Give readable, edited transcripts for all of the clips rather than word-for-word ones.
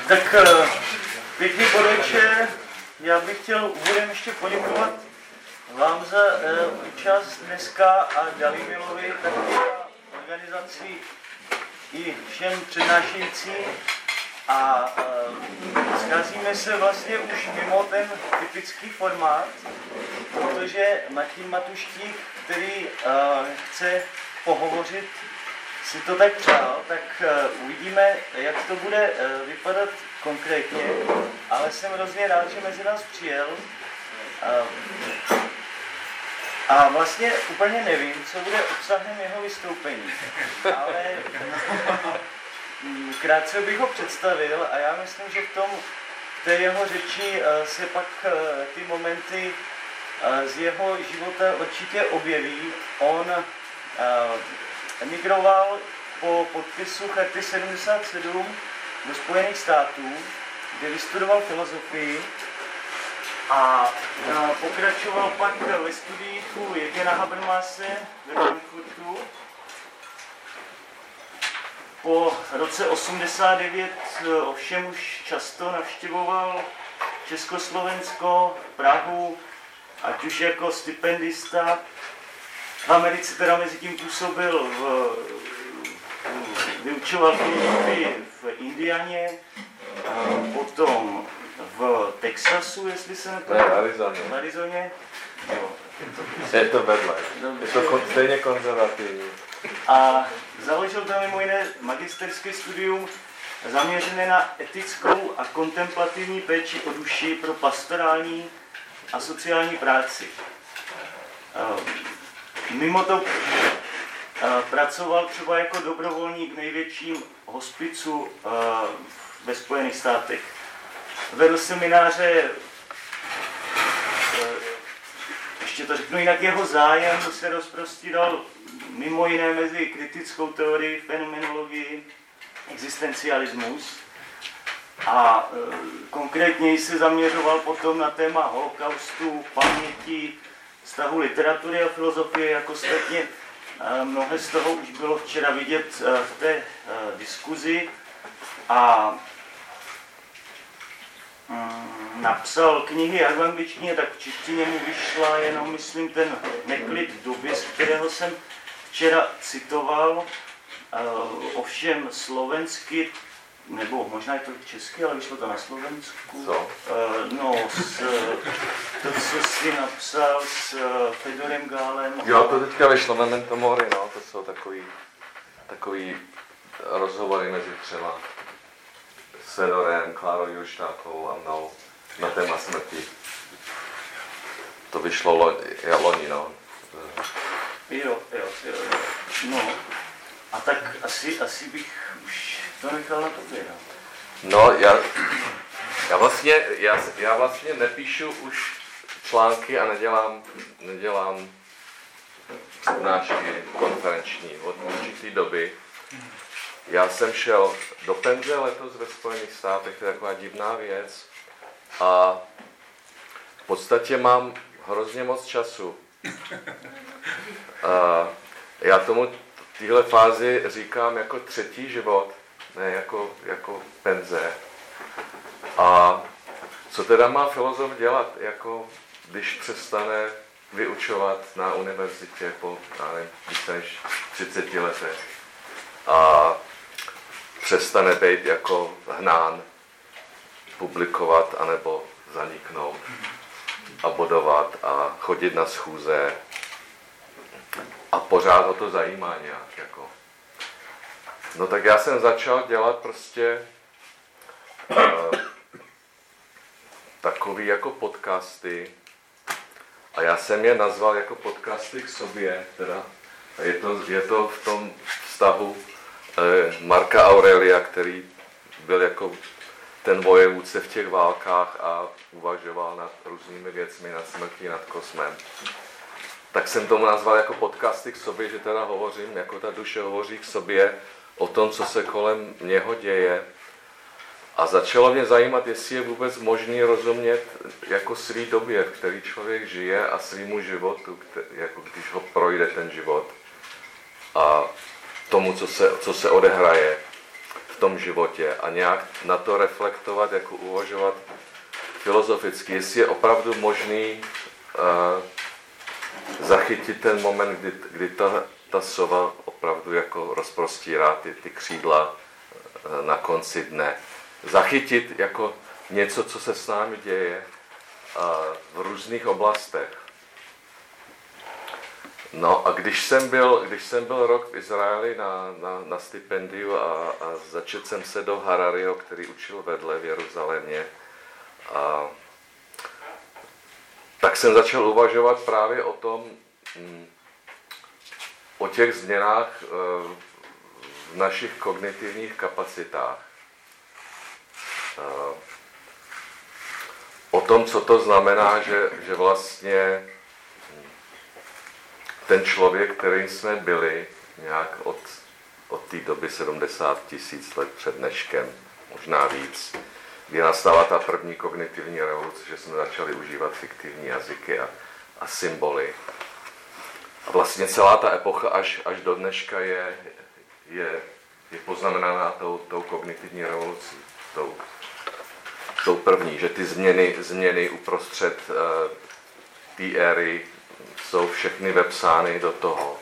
Tak pěkný podvečer. Já bych chtěl úvodem ještě poděkovat vám za účast dneska a Dalimilovi, také organizaci i všem přednášejícím. A scházíme se vlastně už mimo ten typický formát, protože Martin Matuštík, který chce pohovořit, si to tak přál, tak uvidíme, jak to bude vypadat konkrétně, ale jsem hrozně rád, že mezi nás přijel. A vlastně úplně nevím, co bude obsahem jeho vystoupení, ale krátce bych ho představil a já myslím, že v té jeho řeči se pak ty momenty z jeho života určitě objeví. On emigroval po podpisu Charty 77 do Spojených států, kde vystudoval filozofii a pokračoval pak ve studiích u Jürgena Habermase ve Frankfurtu. Po roce 89 ovšem už často navštěvoval Československo, Prahu, ať už jako stipendista. V Americe teda mezi tím působil, vyučoval filozofii v Indianě, potom v Texasu, jestli se nepamatuji. V Arizoně. Jo. Je to vedle. Je to stejně konzervativní. A založil tam mimo jiné magisterské studium zaměřené na etickou a kontemplativní péči o duši pro pastorální a sociální práci. Mimo to pracoval třeba jako dobrovolník v největším hospicu ve Spojených státech. Vedl semináře, ještě to řeknu jinak, jeho zájem se rozprostíral mimo jiné mezi kritickou teorií, fenomenologii, existencialismus a konkrétně se zaměřoval potom na téma holokaustu, paměti, vztahu literatury a filozofie, jako ostatně mnohé z toho už bylo včera vidět v té diskuzi a napsal knihy jak v angličtině, tak v češtině mu vyšla jenom, myslím, ten Neklid doby, z kterého jsem včera citoval, ovšem slovensky, nebo možná je to česky, ale vyšlo to na Slovensku. Co? To, co jsi napsal s Fedorem Gálem. Jo, to teďka vyšlo Memento Mori, no, to jsou takový rozhovory mezi třeba Fedorem, Klárou Jurštákovou a mnou na téma smrti. To vyšlo loni, no. Jo. No, a tak asi bych už to nechal na tobě, no. No, já vlastně nepíšu už články a nedělám přednášky konferenční od určité doby. Já jsem šel do penze letos ve Spojených státech, to je taková divná věc. A v podstatě mám hrozně moc času. Já tomu téhle fázi říkám jako třetí život, ne jako penze. A co teda má filozof dělat, jako když přestane vyučovat na univerzitě po více než 30 letech a přestane být jako hnán publikovat anebo zaniknout a bodovat a chodit na schůze a pořád ho to zajímá nějak jako. No tak já jsem začal dělat prostě takový jako podcasty a já jsem je nazval jako podcasty k sobě, teda je to v tom vztahu Marca Aurelia, který byl jako ten vojevůdce v těch válkách a uvažoval nad různými věcmi, nad smrtí, nad kosmem. Tak jsem tomu nazval jako podcasty k sobě, že teda hovořím, jako ta duše hovoří k sobě o tom, co se kolem něho děje. A začalo mě zajímat, jestli je vůbec možný rozumět jako svý době, v který člověk žije a svýmu životu, jako když ho projde ten život a tomu, co se odehraje. tom životě a nějak na to reflektovat, jako uvažovat filozoficky, jestli je opravdu možný zachytit ten moment, kdy ta sova opravdu jako rozprostírá ty křídla na konci dne. Zachytit jako něco, co se s námi děje v různých oblastech. No a když jsem byl rok v Izraeli na stipendiu a začetl jsem se do Harariho, který učil vedle v Jeruzalémě, tak jsem začal uvažovat právě o těch změnách v našich kognitivních kapacitách. O tom, co to znamená, že vlastně ten člověk, kterým jsme byli nějak od té doby 70 000 let před dneškem, možná víc, kdy nastala ta první kognitivní revoluce, že jsme začali užívat fiktivní jazyky a symboly. A vlastně celá ta epocha až do dneška je poznamenaná tou kognitivní revolucí, tou první, že ty změny uprostřed té éry jsou všechny vepsány do toho.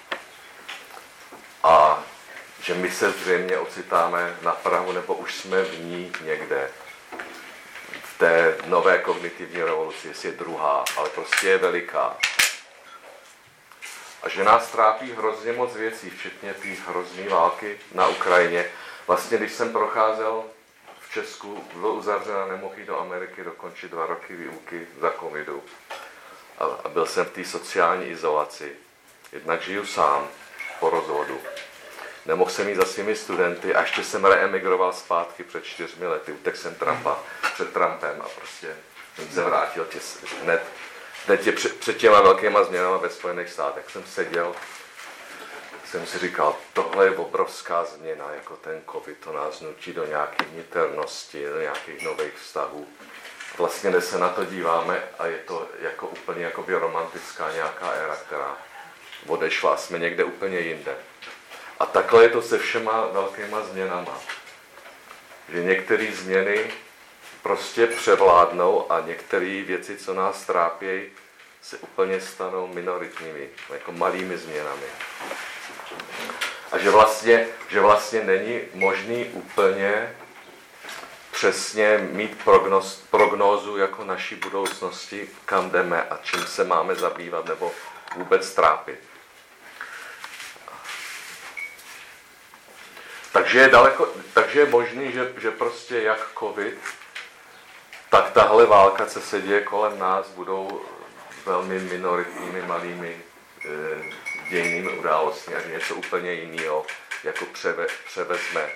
A že my se zřejmě ocitáme na prahu, nebo už jsme v ní někde. V té nové kognitivní revoluci, jestli je druhá, ale prostě je veliká. A že nás trápí hrozně moc věcí, včetně té hrozné války na Ukrajině. Vlastně, když jsem procházel v Česku, byl uzavřen a nemohl jít do Ameriky dokončit 2 roky výuky za covidu. A byl jsem v té sociální izolaci. Jednak žiju sám po rozvodu. Nemohl jsem jít za svými studenty a ještě jsem reemigroval zpátky před 4 lety. Utekl jsem před Trumpem a prostě jsem se vrátil hned před těma velkýma změnama ve Spojených státech. Jsem seděl, jsem si říkal, tohle je obrovská změna, jako ten covid, to nás nutí do nějaké niternosti, do nějakých nových vztahů. Vlastně dnes se na to díváme a je to jako úplně jakoby romantická nějaká éra, která odešla a jsme někde úplně jinde. A takhle je to se všema velkýma změnama. Že některé změny prostě převládnou a některé věci, co nás trápí, se úplně stanou minoritními, jako malými změnami. A že vlastně není možný úplně přesně mít prognózu jako naší budoucnosti, kam jdeme a čím se máme zabývat nebo vůbec trápit. Takže je možný, že prostě jak covid, tak tahle válka, co se děje kolem nás, budou velmi minoritními, malými dějnými událostmi a že něco úplně jiného jako převezme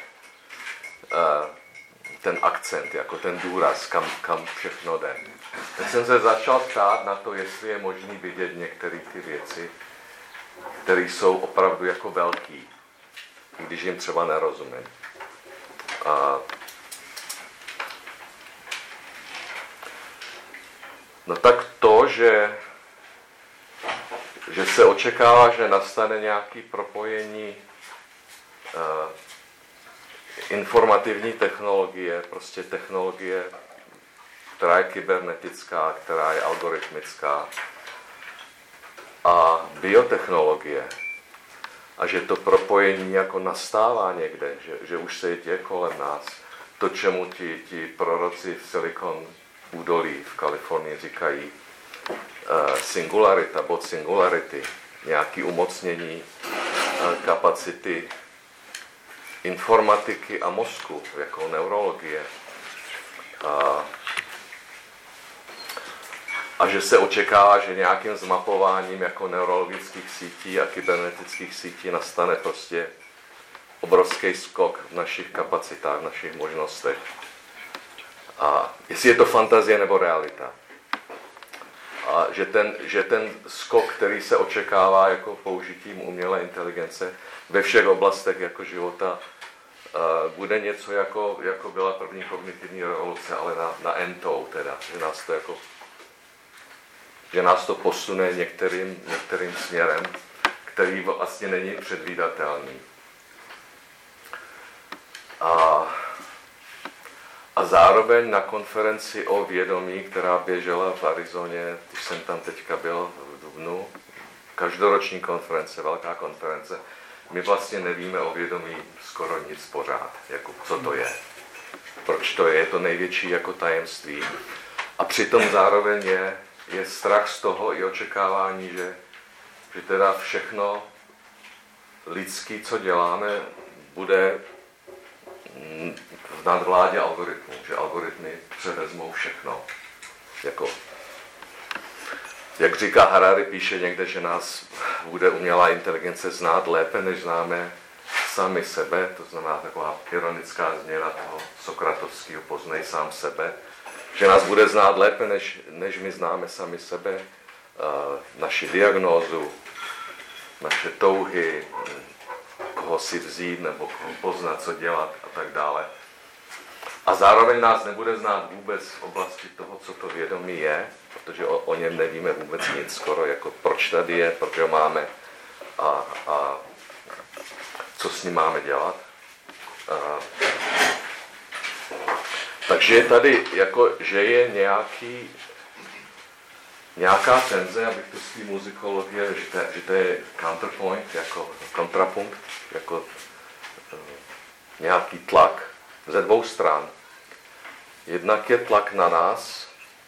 ten akcent, jako ten důraz, kam všechno jde. Tak jsem se začal ptát na to, jestli je možné vidět některé ty věci, které jsou opravdu jako velký, když jim třeba nerozumím. No tak to, že se očekává, že nastane nějaké propojení informativní technologie, prostě technologie, která je kybernetická, která je algoritmická, a biotechnologie. A že to propojení jako nastává někde, že už se děje kolem nás. To, čemu ti proroci v Silicon údolí v Kalifornii říkají singularita, bod singularity, nějaké umocnění kapacity informatiky a mozku, jako neurologie. A že se očekává, že nějakým zmapováním jako neurologických sítí a kybernetických sítí nastane prostě obrovský skok v našich kapacitách, v našich možnostech. A jestli je to fantazie nebo realita. A že ten skok, který se očekává jako použitím umělé inteligence ve všech oblastech jako života, bude něco jako byla první kognitivní revoluce, ale na entou teda, že nás to posune některým směrem, který vlastně není předvídatelný. A zároveň na konferenci o vědomí, která běžela v Arizoně, když jsem tam teďka byl v dubnu, každoroční konference, velká konference, my vlastně nevíme o vědomí skoro nic pořád, jako co to je. Proč to je to největší jako tajemství. A přitom zároveň je strach z toho i očekávání, že teda všechno lidský, co děláme, bude v nadvládě algoritmů, že algoritmy převezmou všechno. Jak říká Harari, píše někde, že nás bude umělá inteligence znát lépe, než známe sami sebe, to znamená taková ironická změna toho sokratovského poznej sám sebe, že nás bude znát lépe, než my známe sami sebe, naši diagnózu, naše touhy, koho si vzít nebo koho poznat, co dělat a tak dále. A zároveň nás nebude znát vůbec v oblasti toho, co to vědomí je, protože o něm nevíme vůbec nic skoro, jako proč tady je, proč ho máme a co s ním máme dělat. Takže je tady, jako, že je nějaká tenze, abych to z té muzikologie, že to je counterpoint, jako kontrapunkt, jako nějaký tlak ze dvou stran. Jednak je tlak na nás,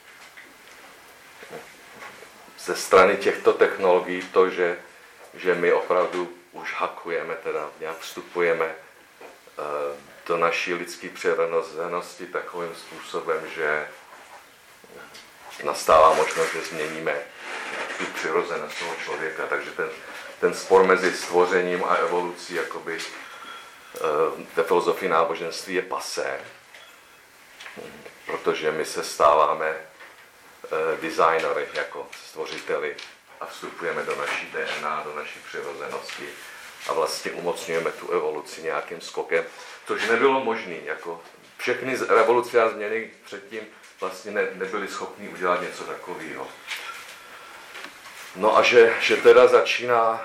ze strany těchto technologií, to, že my opravdu už hakujeme, teda nějak vstupujeme do naší lidské přirozenosti takovým způsobem, že nastává možnost, že změníme tu přirozenost toho člověka. Takže ten spor mezi stvořením a evolucí jakoby ve filozofii náboženství je passé, protože my se stáváme designery jako stvořiteli a vstupujeme do naší DNA, do naší přirozenosti a vlastně umocňujeme tu evoluci nějakým skokem, což nebylo možné. Jako všechny revoluce a změny předtím vlastně nebyli schopni udělat něco takového. No a že teda začíná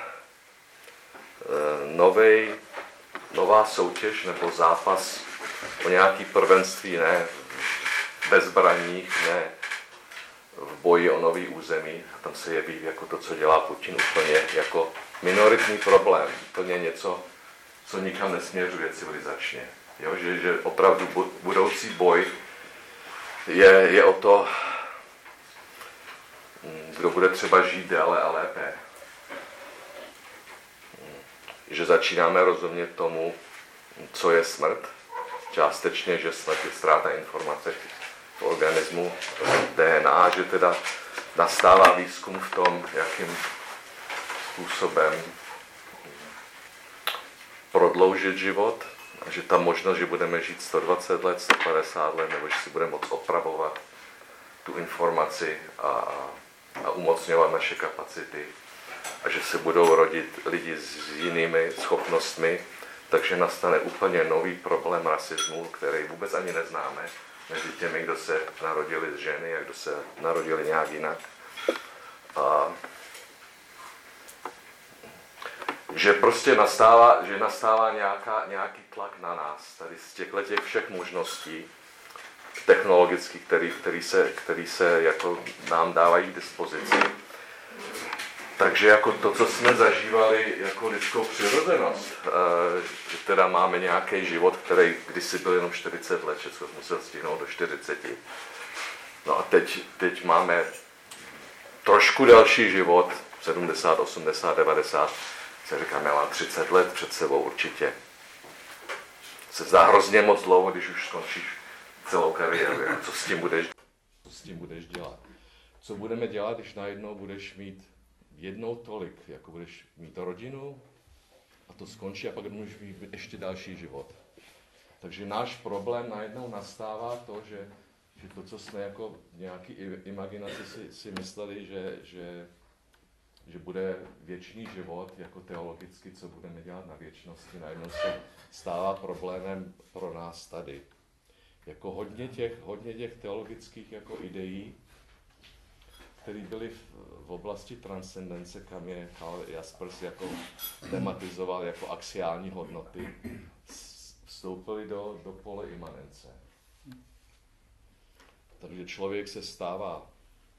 nová soutěž nebo zápas o nějaký prvenství, ne ve zbraních, ne v boji o nový území. A tam se jeví jako to, co dělá Putin, úplně jako minoritní problém, úplně něco, co nikam nesměřuje civilizačně. Jo? Že opravdu budoucí boj je o to, kdo bude třeba žít déle a lépe. Že začínáme rozumět tomu, co je smrt. Částečně, že smrt je ztráta informace v organismu DNA, že teda nastává výzkum v tom, jakým způsobem prodloužit život, a že ta možnost, že budeme žít 120 let, 150 let, nebo že si budeme moct opravovat tu informaci a umocňovat naše kapacity a že se budou rodit lidi s jinými schopnostmi, takže nastane úplně nový problém rasismu, který vůbec ani neznáme, mezi těmi, kdo se narodili z ženy a kdo se narodili nějak jinak. A že prostě nastává nějaký tlak na nás, tady z těch všech možností technologických, který se jako nám dávají k dispozici. Takže jako to, co jsme zažívali jako lidskou přirozenost, že teda máme nějaký život, který kdysi byl jenom 40 let, že jsme musel stihnout do 40. No a teď máme trošku delší život, 70, 80, 90, se říkám, já mám 30 let před sebou určitě. Se zdá hrozně moc dlouho, když už skončíš celou kariéru, co s tím budeš dělat. Co budeme dělat, když najednou budeš mít jednou tolik, jako budeš mít rodinu a to skončí a pak můžeš mít ještě další život. Takže náš problém najednou nastává to, že to, co jsme jako v nějaký imaginaci si mysleli, že bude věčný život, jako teologicky, co budeme dělat na věčnosti, najednou se stává problémem pro nás tady. Jako hodně těch teologických jako ideí, které byly v oblasti transcendence, kam je Karl Jaspers jako tematizoval jako axiální hodnoty, vstoupili do pole imanence. Takže člověk se stává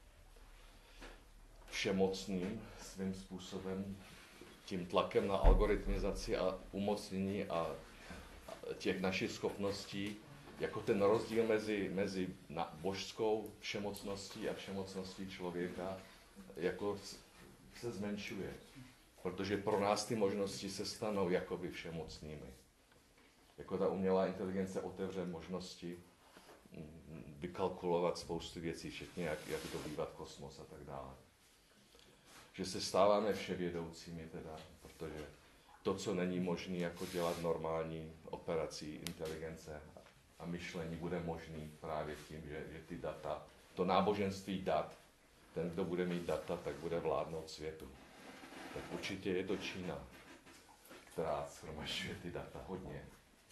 všemocným svým způsobem, tím tlakem na algoritmizaci a umocnění a těch našich schopností, jako ten rozdíl mezi božskou všemocností a všemocností člověka, jako se zmenšuje. Protože pro nás ty možnosti se stanou jakoby všemocnými. Jako ta umělá inteligence otevře možnosti vykalkulovat spoustu věcí, včetně jak dobývat kosmos a tak dále. Že se stáváme vševědoucími teda, protože to, co není možné jako dělat normální operací inteligence a myšlení, bude možný právě tím, že ty data, to náboženství dat, ten, kdo bude mít data, tak bude vládnout světu. Tak určitě je to Čína, která shromažďuje ty data hodně.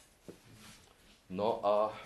No a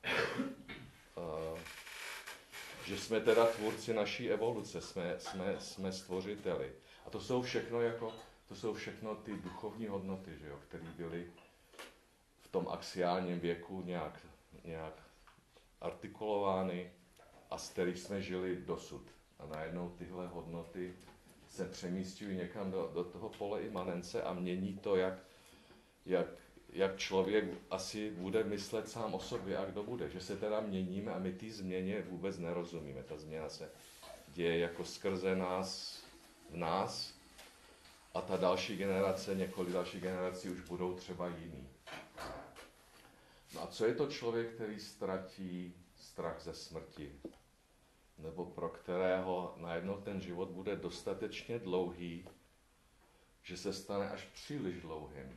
že jsme teda tvůrci naší evoluce, jsme stvořiteli. A to jsou všechno ty duchovní hodnoty, že jo, které byly v tom axiálním věku nějak artikulovány a s kterých jsme žili dosud. A najednou tyhle hodnoty se přemísťují někam do toho pole imanence a mění to, jak člověk asi bude myslet sám o sobě a kdo bude. Že se teda měníme a my té změně vůbec nerozumíme. Ta změna se děje jako skrze nás, v nás a ta další generace, několik dalších generací už budou třeba jiný. No a co je to člověk, který ztratí strach ze smrti? Nebo pro kterého najednou ten život bude dostatečně dlouhý, že se stane až příliš dlouhým.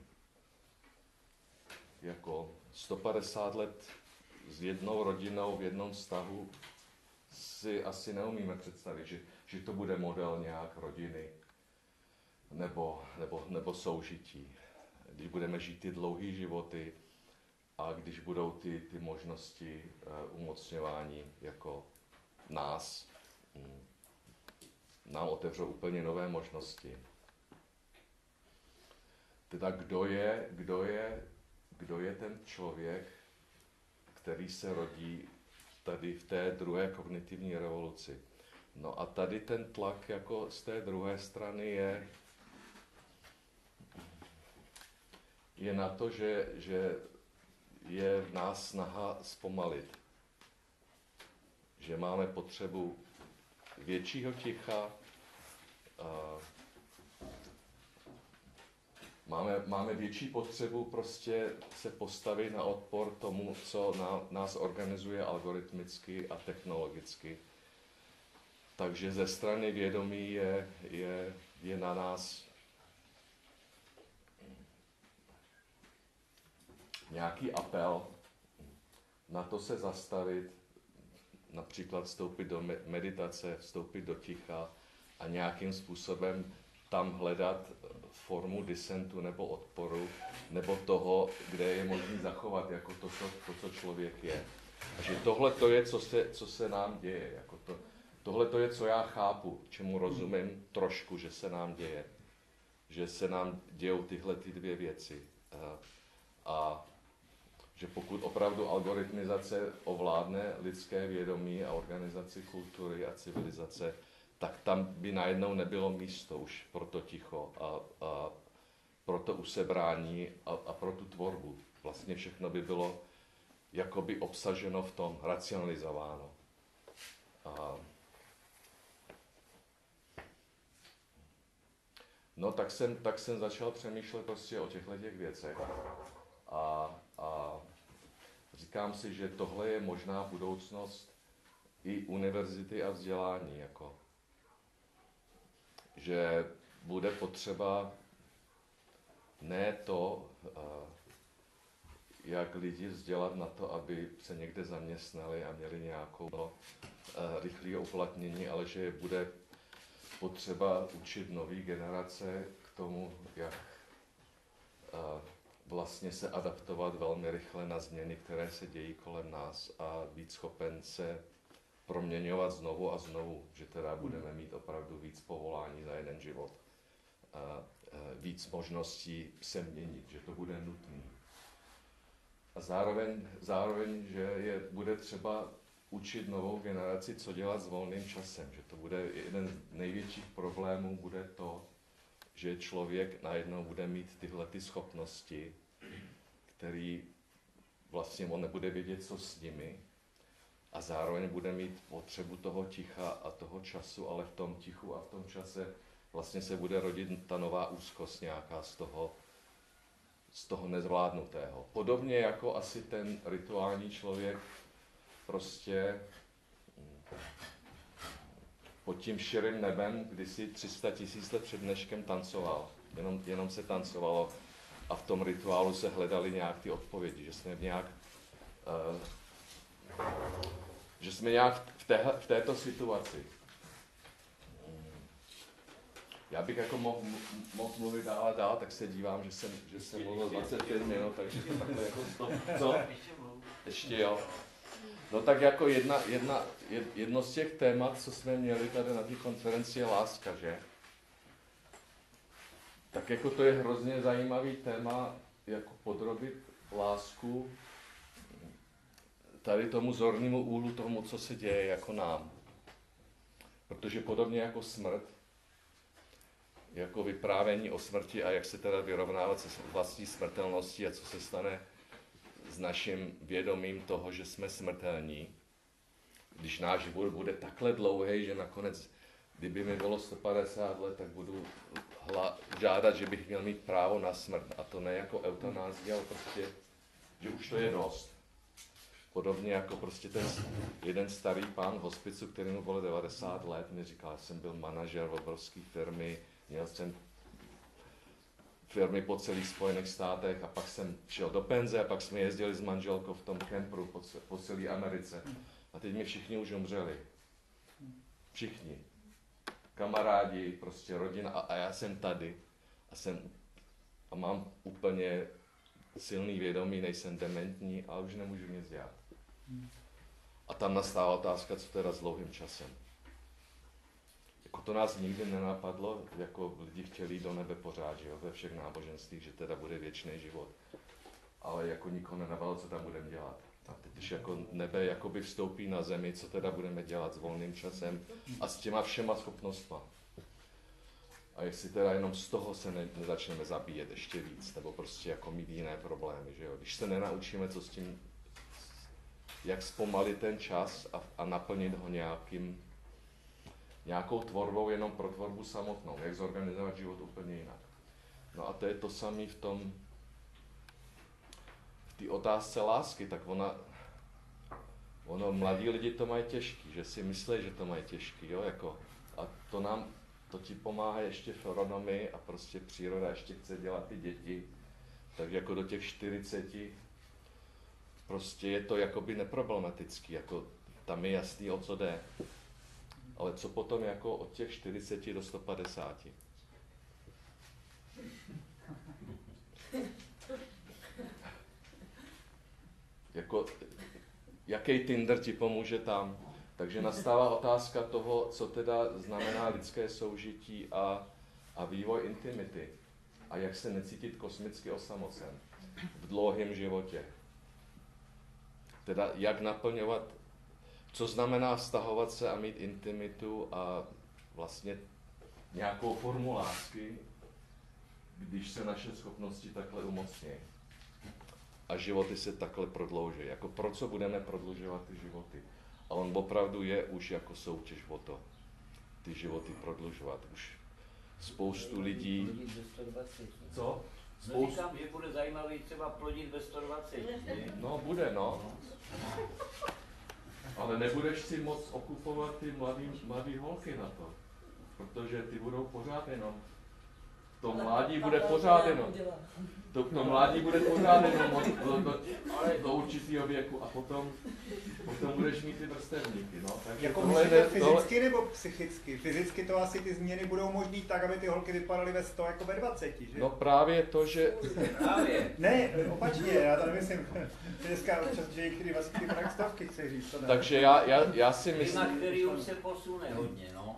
Jako 150 let s jednou rodinou v jednom vztahu si asi neumíme představit, že to bude model nějak rodiny nebo soužití. Když budeme žít ty dlouhé životy a když budou ty možnosti umocňování jako nám otevřou úplně nové možnosti. Teda kdo je ten člověk, který se rodí tady v té druhé kognitivní revoluci. No a tady ten tlak jako z té druhé strany je na to, že je v nás snaha zpomalit. Že máme potřebu většího ticha, máme větší potřebu prostě se postavit na odpor tomu, co nás organizuje algoritmicky a technologicky. Takže ze strany vědomí je na nás nějaký apel na to se zastavit, například vstoupit do meditace, vstoupit do ticha a nějakým způsobem tam hledat formu disentu nebo odporu, nebo toho, kde je možné zachovat jako to, co člověk je. A že tohle to je, co se nám děje. Jako tohle to je, co já chápu, čemu rozumím trošku, že se nám děje. Že se nám dějou tyhle ty dvě věci. A že pokud opravdu algoritmizace ovládne lidské vědomí a organizaci kultury a civilizace, tak tam by najednou nebylo místo už pro to ticho a pro to usebrání a pro tu tvorbu. Vlastně všechno by bylo jakoby obsaženo v tom, racionalizováno. No tak jsem začal přemýšlet prostě o těchto věcech. A říkám si, že tohle je možná budoucnost i univerzity a vzdělání. Jako. Že bude potřeba ne to, jak lidi vzdělat na to, aby se někde zaměstnali a měli nějakou rychlé uplatnění, ale že bude potřeba učit nové generace k tomu, jak vlastně se adaptovat velmi rychle na změny, které se dějí kolem nás a být schopen se proměňovat znovu a znovu, že teda budeme mít opravdu víc povolání za jeden život, víc možností se měnit, že to bude nutné. a zároveň, že je bude třeba učit novou generaci, co dělat s volným časem. Že to bude jeden z největších problémů, bude to, že člověk najednou bude mít tyhle ty schopnosti, který vlastně on nebude vědět, co s nimi, a zároveň bude mít potřebu toho ticha a toho času, ale v tom tichu a v tom čase vlastně se bude rodit ta nová úzkost nějaká z toho nezvládnutého. Podobně jako asi ten rituální člověk prostě pod tím širým nebem kdysi 300 000 let před dneškem tancoval. Jenom se tancovalo a v tom rituálu se hledaly nějak ty odpovědi, že jsme nějak v této situaci. Já bych jako mohl mluvit dál a dál, tak se dívám, že jsem mluvil 25 minut, takže to takhle jako stop. Co? Ještě jo. No tak jako jedno z těch témat, co jsme měli tady na té konferenci, je láska, že? Tak jako to je hrozně zajímavý téma, jako podrobit lásku tady tomu zornému úhlu tomu, co se děje jako nám. Protože podobně jako smrt, jako vyprávění o smrti a jak se teda vyrovnávat se vlastní smrtelností a co se stane s naším vědomím toho, že jsme smrtelní, když náš život bude takhle dlouhý, že nakonec, kdyby mi bylo 150 let, tak budu žádat, že bych měl mít právo na smrt. A to ne jako eutanázie, ale prostě, že už to je dost. Podobně jako prostě ten jeden starý pán v hospicu, který mu bylo 90 let, mi říkal, že jsem byl manažer v obrovské firmy, měl jsem firmy po celých Spojených státech a pak jsem šel do penze a pak jsme jezdili s manželkou v tom kempru po celé Americe. A teď mi všichni už umřeli. Všichni. Kamarádi, prostě rodina a já jsem tady a mám úplně silný vědomí, nejsem dementní, ale už nemůžu nic dělat. A tam nastává otázka, co teda s dlouhým časem. Jako to nás nikdy nenapadlo, jako lidi chtěli jít do nebe pořád, že jo, ve všech náboženstvích, že teda bude věčný život. Ale jako nikoho nenapadlo, co tam budeme dělat. A teď, když jako nebe jakoby vstoupí na zemi, co teda budeme dělat s volným časem a s těma všema schopnostma. A jestli teda jenom z toho se nezačneme zabíjet ještě víc, nebo prostě jako mít jiné problémy, že jo. Když se nenaučíme, co s tím, jak zpomalit ten čas a naplnit ho nějakou tvorbou jenom pro tvorbu samotnou, jak zorganizovat život úplně jinak. No a to je to samé v té otázce lásky, tak ono mladí lidi to mají těžký, že si myslí, že to mají těžký, jo, jako, a to ti pomáhá ještě v agronomii a prostě příroda ještě chce dělat ty děti, takže jako do těch 40 prostě je to jakoby neproblematický, jako tam je jasný, o co jde. Ale co potom jako od těch 40 do 150? Jako, jaký Tinder ti pomůže tam? Takže nastává otázka toho, co teda znamená lidské soužití a vývoj intimity. A jak se necítit kosmicky osamocen v dlouhém životě. Teda jak naplňovat, co znamená vztahovat se a mít intimitu a vlastně nějakou formu lásky, když se naše schopnosti takhle umocní. A životy se takhle prodlouží. Jako pro co budeme prodlužovat ty životy? A on opravdu je už jako soutěž o to, ty životy prodlužovat. Už spoustu lidí... Co? No říkám, že bude zajímavý třeba plodit ve 120. No bude, no. Ale nebudeš si moc okupovat ty mladý holky na to, protože ty budou pořád jenom. To mládí bude pořád jenom. To mládí bude pořád jenom do určitého věku a potom budeš mít ty vrstevníky. No. Takže jako myslíte fyzicky nebo psychicky? Fyzicky to asi ty změny budou možný tak, aby ty holky vypadaly ve 100 jako ve 20, že? No právě to, že... Právě. Ne, opačně, já to nemyslím. Dneska občas, že některý vlastně ty stovky chci říct. To ne. Takže já si myslím... Na který už se posune hodně, no.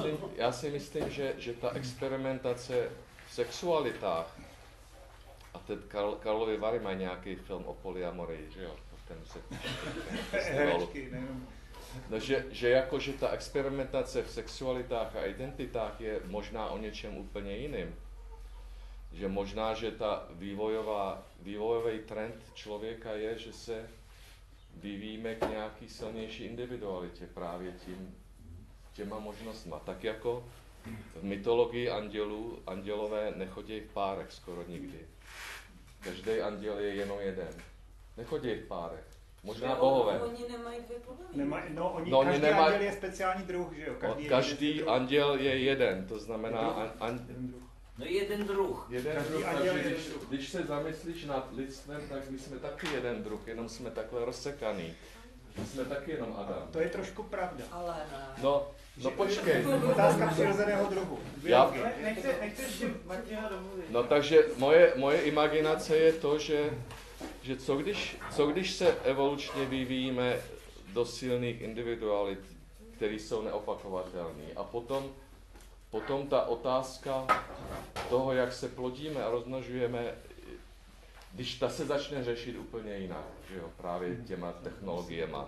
Já si myslím, že ta experimentace v sexualitách, a teď Karlovy Vary mají nějaký film o polyamorii, že jo? Ten se Herečky, nejenom. No, že ta experimentace v sexualitách a identitách je možná o něčem úplně jiným. Že možná, že ta vývojový trend člověka je, že se vyvíjíme k nějaký silnější individualitě právě těma možnostma. Tak jako v mytologii andělové nechodí v párech skoro nikdy. Každý anděl je jenom jeden. Nechodí v párech. Možná bohové. Oni nemají dvě pohlaví. Každý anděl je speciální druh, že jo? Každý anděl je jeden, to znamená... No jeden druh. Když se zamyslíš nad lidstvem, tak my jsme taky jeden druh, jenom jsme takhle rozsekaný. My jsme taky jenom Adam. To je trošku pravda. Ale ne. No počkej. Otázka přirozeného druhu. Nechci ještě Martina domluvit. No takže moje imaginace je to, že co když se evolučně vyvíjíme do silných individualit, které jsou neopakovatelné. A potom ta otázka toho, jak se plodíme a rozmnožujeme, když ta se začne řešit úplně jinak, že jo, právě těma technologiema.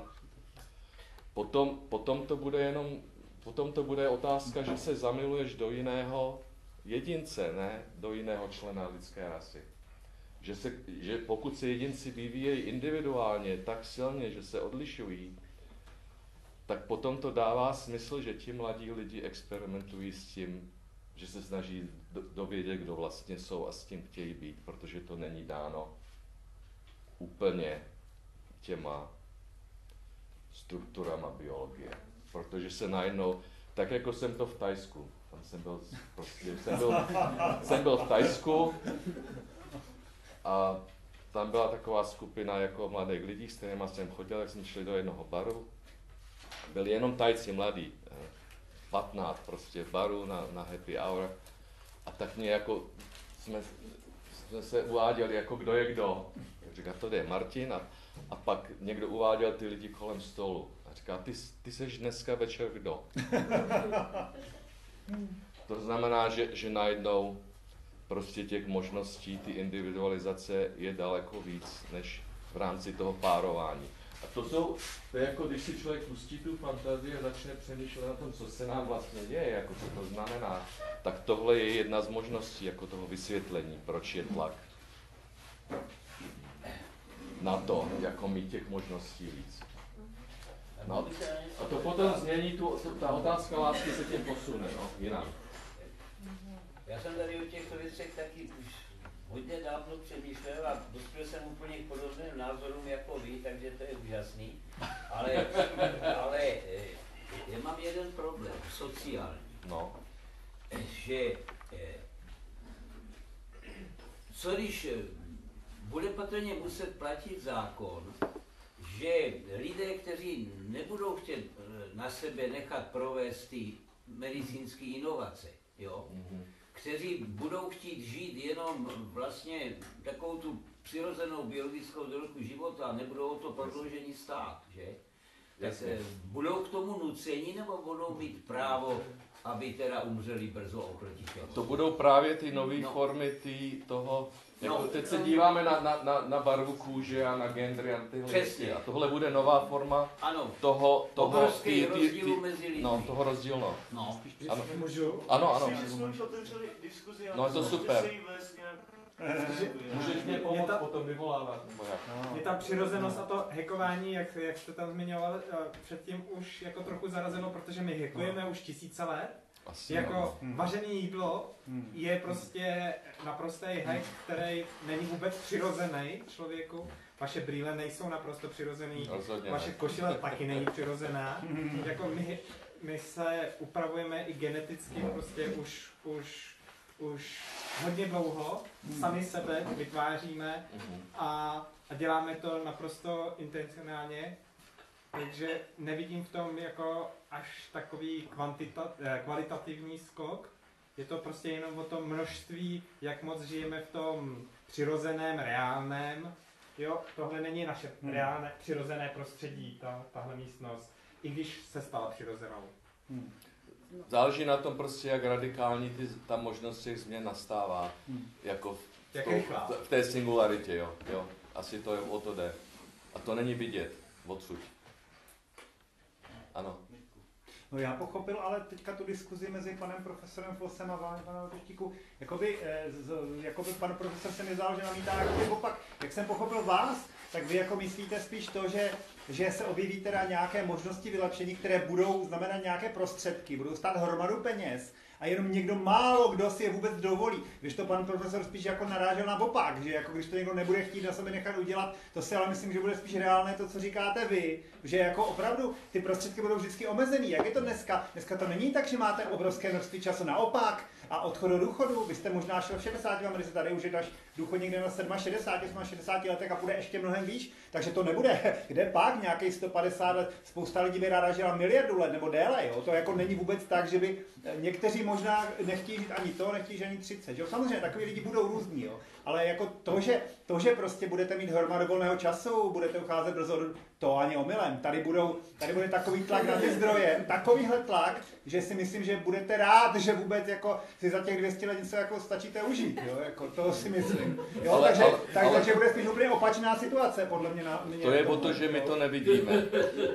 Potom to bude otázka, že se zamiluješ do jiného jedince, ne do jiného člena lidské rasy. Že pokud se jedinci vyvíjejí individuálně tak silně, že se odlišují, tak potom to dává smysl, že ti mladí lidi experimentují s tím, že se snaží dovědět, kdo vlastně jsou a s tím chtějí být, protože to není dáno úplně těma strukturama biologie. Protože se najednou, tak jako jsem to v Thajsku, jsem byl v Thajsku a tam byla taková skupina jako mladých lidí, s kterými jsem chodil, jak jsme šli do jednoho baru. Byli jenom Tajci mladí, 15 prostě v baru na happy hour a tak nějak jsme se uváděli, jako kdo je kdo. Říká, to je Martin a pak někdo uváděl ty lidi kolem stolu a říká, ty seš dneska večer kdo? To znamená, že najednou prostě těch možností, ty individualizace je daleko víc, než v rámci toho párování. A to je jako když si člověk pustí tu fantazii a začne přemýšlet na tom, co se nám vlastně děje, jako co to znamená, tak tohle je jedna z možností jako toho vysvětlení, proč je tlak na to, jako mít těch možností víc. No, a to potom změní, ta otázka lásky se tím posune, no, jinak. Já jsem tady o těchto věcech taky už hodně dávno přemýšlel a dospěl jsem úplně k podobným názorům jako vy, takže to je úžasný. Ale já mám jeden problém, sociální. No. Že co když bude patrně muset platit zákon, že lidé, kteří nebudou chtět na sebe nechat provést ty medicínské inovace, jo, kteří budou chtít žít jenom vlastně takovou tu přirozenou biologickou délku života a nebudou o to prodloužení stát, že? Tak budou k tomu nuceni nebo budou mít právo, aby teda umřeli brzo oproti těm? To budou právě ty nové formy toho, jako teď se díváme na barvu kůže a na gendery a tyhle věci. A tohle bude nová forma toho rozdílu mezi lidmi. No, toho rozdílu, no. Ano. Můžu? Ano. Myslím, že jsme už otevřeli diskuzi. No, je to super. Můžeš mě pomoct potom vyvolávat. Je ta přirozenost a to hackování, jak jste tam zmiňoval, předtím už jako trochu zarazilo, protože my hackujeme už tisíce let. Asi, jako vařené jídlo je prostě naprostý hack, který není vůbec přirozený člověku. Vaše brýle nejsou naprosto přirozený, vaše košile taky není přirozená. Jako my se upravujeme i geneticky prostě už hodně dlouho, sami sebe vytváříme a děláme to naprosto intencionálně, takže nevidím v tom jako až takový kvalitativní skok. Je to prostě jenom o tom množství, jak moc žijeme v tom přirozeném, reálném. Jo, tohle není naše reálné, přirozené prostředí, tahle místnost, i když se stala přirozenou. Záleží na tom prostě, jak radikální ta možnost těch změn nastává. Jako v té singularitě, jo. Asi to je, o to jde. A to není vidět odsud. Ano. No já pochopil ale teďka tu diskuzi mezi panem profesorem Fossem a panem Koštíku, jakoby pan profesor se mi zdál, že namítá jakoby opak. Jak jsem pochopil vás, tak vy jako myslíte spíš to, že se objeví teda nějaké možnosti vylepšení, které budou znamenat nějaké prostředky, budou stát hromadu peněz a jenom někdo málo kdo si je vůbec dovolí. Když to pan profesor spíš jako narážel na opak, že jako když to někdo nebude chtít na sebe nechat udělat, to si ale myslím, že bude spíš reálné to, co říkáte vy, že jako opravdu ty prostředky budou vždycky omezený. Jak je to dneska? Dneska to není tak, že máte obrovské množství času, naopak. A odchod do důchodu, vy jste možná šel v 60, vám se tady už až důchod někde na 67, 60 letech a bude ještě mnohem výš, takže to nebude. Kde pak nějakých 150 let, spousta lidí by ráda žila miliardu let nebo déle, jo? To jako není vůbec tak, že by někteří možná nechtějí žít ani to, nechtějí žít ani 30, jo? Samozřejmě takový lidi budou různí, jo? Ale jako to, že prostě budete mít hromadu volného času, budete ucházet brzo, to ani omylem. Tady bude takový tlak na ty zdroje, takovýhle tlak, že si myslím, že budete rád, že vůbec jako si za těch 200 let něco jako stačíte užít, jo, jako to si myslím. Jo, takže bude spíš úplně opačná situace, podle mě. To je o to, že my to nevidíme.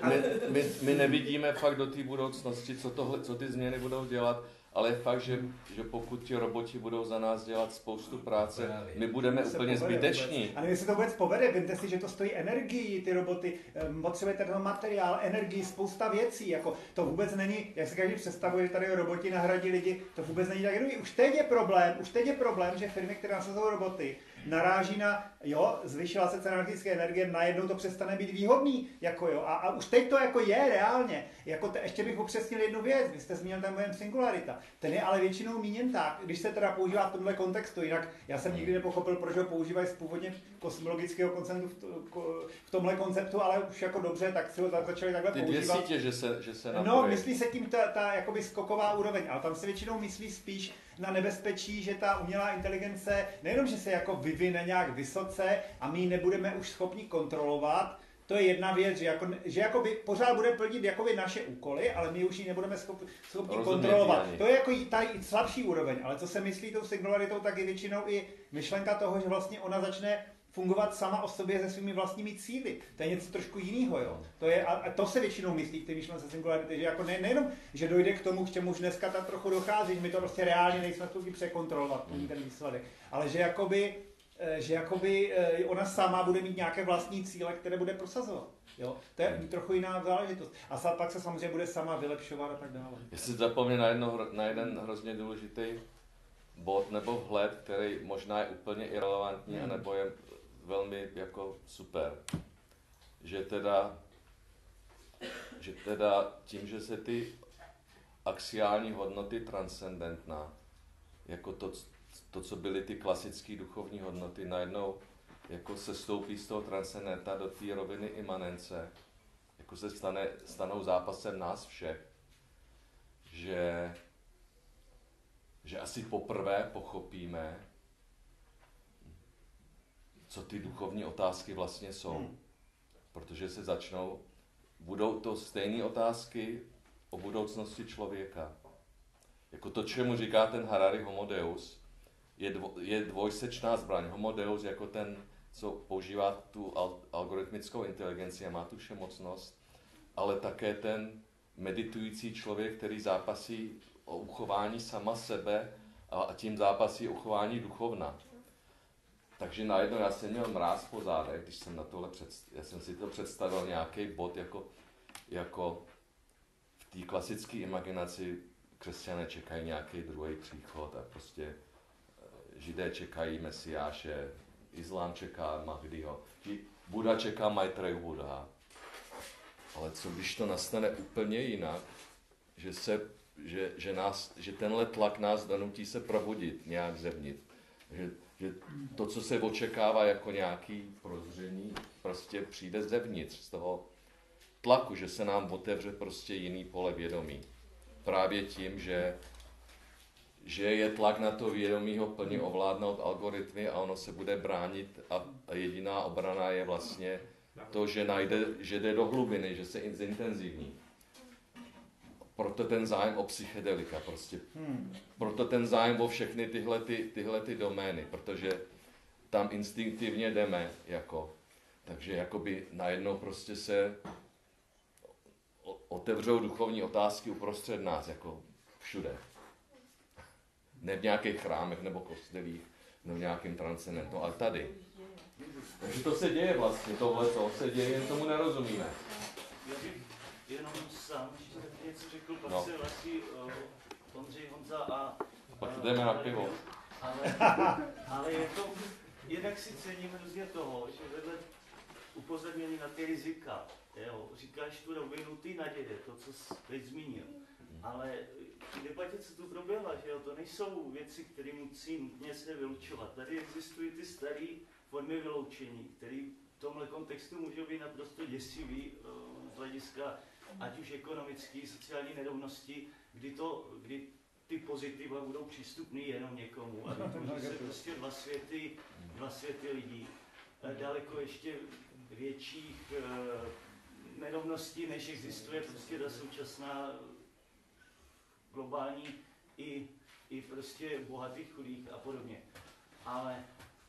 My nevidíme fakt do té budoucnosti, co ty změny budou dělat, ale je fakt, že pokud ti roboti budou za nás dělat spoustu práce, my budeme úplně zbyteční. A nevím, jestli to vůbec povede, vemte si, že to stojí energii, ty roboty, potřebujete ten materiál, energii, spousta věcí, jako to vůbec není, jak si každý představuje, že tady roboti nahradí lidi, to vůbec není tak jednoduché. Už teď je problém, že firmy, které nasazují roboty, naráží na, zvýšila se cena elektrické energie, najednou to přestane být výhodný, jako jo, a už teď to jako je reálně, jako ještě bych upřesnil jednu věc, vy jste zmínil ten pojem singularita, ten je ale většinou míněn tak, když se teda používá v tomhle kontextu, jinak já jsem nikdy nepochopil, proč ho používají z původně kosmologického konceptu v tomhle konceptu, ale už jako dobře, tak si ho začali takhle používat. Ty dvě sítě, že se napojí. No, myslí se tím ta jakoby skoková úroveň, ale tam se většinou myslí spíš na nebezpečí, že ta umělá inteligence nejenom, že se jako vyvine nějak vysoce a my ji nebudeme už schopni kontrolovat, to je jedna věc, že jakoby pořád bude plnit jakoby naše úkoly, ale my už ji nebudeme schopni kontrolovat. To je jako ta slabší úroveň, ale co se myslí tou singularitou, tak je většinou i myšlenka toho, že vlastně ona začne fungovat sama o sobě se svými vlastními cíli. To je něco trošku jiného, jo. A to se většinou myslí v té myšlence singularity, že jako nejenom, že dojde k tomu, k čemu už dneska tak trochu dochází, že my to prostě reálně nejsme schopni překontrolovat, ten výsledek. Ale že jakoby ona sama bude mít nějaké vlastní cíle, které bude prosazovat. Jo? To je trochu jiná záležitost. A pak se samozřejmě bude sama vylepšovat a tak dále. Jestli zapomněl na jeden hrozně důležitý bod nebo vhled, který možná je úplně irelevantní, nebo je velmi jako super. Že teda tím, že se ty axiální hodnoty transcendentná, jako to, co byly ty klasické duchovní hodnoty, najednou jako se stoupí z toho transcendenta do té roviny imanence, jako se stanou zápasem nás všech, že asi poprvé pochopíme, co ty duchovní otázky vlastně jsou. Protože se budou to stejné otázky o budoucnosti člověka. Jako to, čemu říká ten Harari Homo Deus, je dvojsečná zbraň. Homo Deus jako ten, co používá tu algoritmickou inteligenci a má tu všemocnost, ale také ten meditující člověk, který zápasí o uchování sama sebe a tím zápasí o uchování duchovna. Takže najednou já jsem měl mráz po zádech, když jsem na tohle já jsem si to představil nějaký bod jako v té klasické imaginaci křesťané čekají nějaký druhý příchod a prostě Židé čekají Mesiáše, Islám čeká Mahdiho, Buddha čeká Maitreyu Buddha. Ale co když to nastane úplně jinak, že tenhle tlak nás donutí se probudit nějak zevnitř. Že to, co se očekává jako nějaký prozření, prostě přijde zevnitř z toho tlaku, že se nám otevře prostě jiný pole vědomí. Právě tím, že je tlak na to vědomí ho plně ovládnout algoritmy a ono se bude bránit a jediná obrana je vlastně to, že jde do hlubiny, že se zintenzivní. Proto ten zájem o psychedelika prostě. Proto ten zájem o všechny tyhle domény, protože tam instinktivně jdeme, jako, takže jakoby najednou prostě se otevřou duchovní otázky uprostřed nás, jako všude. Ne v nějakých chrámech nebo kostelích, nebo v nějakém transcendentu, ale tady. Takže to se děje vlastně, tohle se děje, jen tomu nerozumíme. Já bych jenom sám něco řekl, pak no. se vlastí Ondřej, Honza a... Pak jdeme na pivo. Ale je to, jednak si cením hrozně toho, že vedle upozornění na ty rizika, jo, říkáš tu rovinu ty naděje, to, co jsi teď zmínil. Ale v debatě, co tu proběhla, že jo, to nejsou věci, které musí nutně se vylučovat. Tady existují ty staré formy vyloučení, které v tomhle kontextu můžou být naprosto děsivý z hlediska ať už ekonomické, sociální nerovnosti, kdy ty pozitiva budou přístupný jenom někomu a vytvoří se prostě dva světy lidí. Daleko ještě větších nerovností, než existuje prostě ta současná globální i prostě bohatých, chudých a podobně. Ale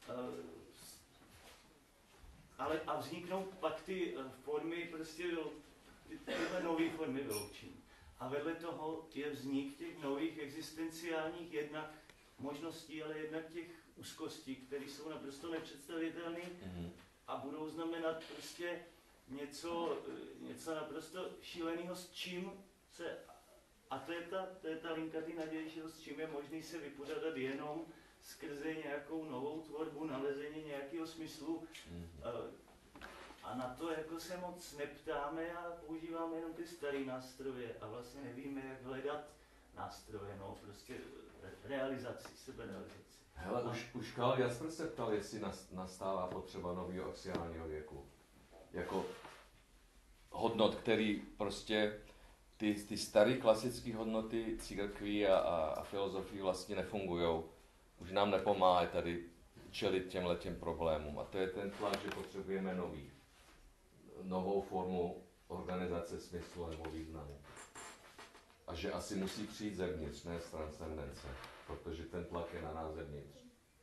a vzniknou pak ty formy, prostě tyhle nové formy vyloučení. A vedle toho je vznik těch nových existenciálních jednak možností, ale jednak těch úzkostí, které jsou naprosto nepředstavitelné a budou znamenat prostě něco naprosto šíleného, s čím se, a to je ta linka ty naděje, že s čím je možný se vypořádat jenom skrze nějakou novou tvorbu, nalezení nějakého smyslu. A na to jako se moc neptáme a používáme jenom ty staré nástroje a vlastně nevíme, jak hledat nástroje, no prostě realizaci, seberealizaci. Hele, už Karl Jasper se ptal, jestli nastává potřeba nového axiálního věku. Jako hodnot, který prostě ty staré klasické hodnoty církví a filozofii vlastně nefungujou. Už nám nepomáhá tady čelit těmhletěm problémům. A to je ten tlak, že potřebujeme novou formu organizace smyslu nebo významu. A že asi musí přijít zevnitř, ne z transcendence, protože ten tlak je na nás zevnitř.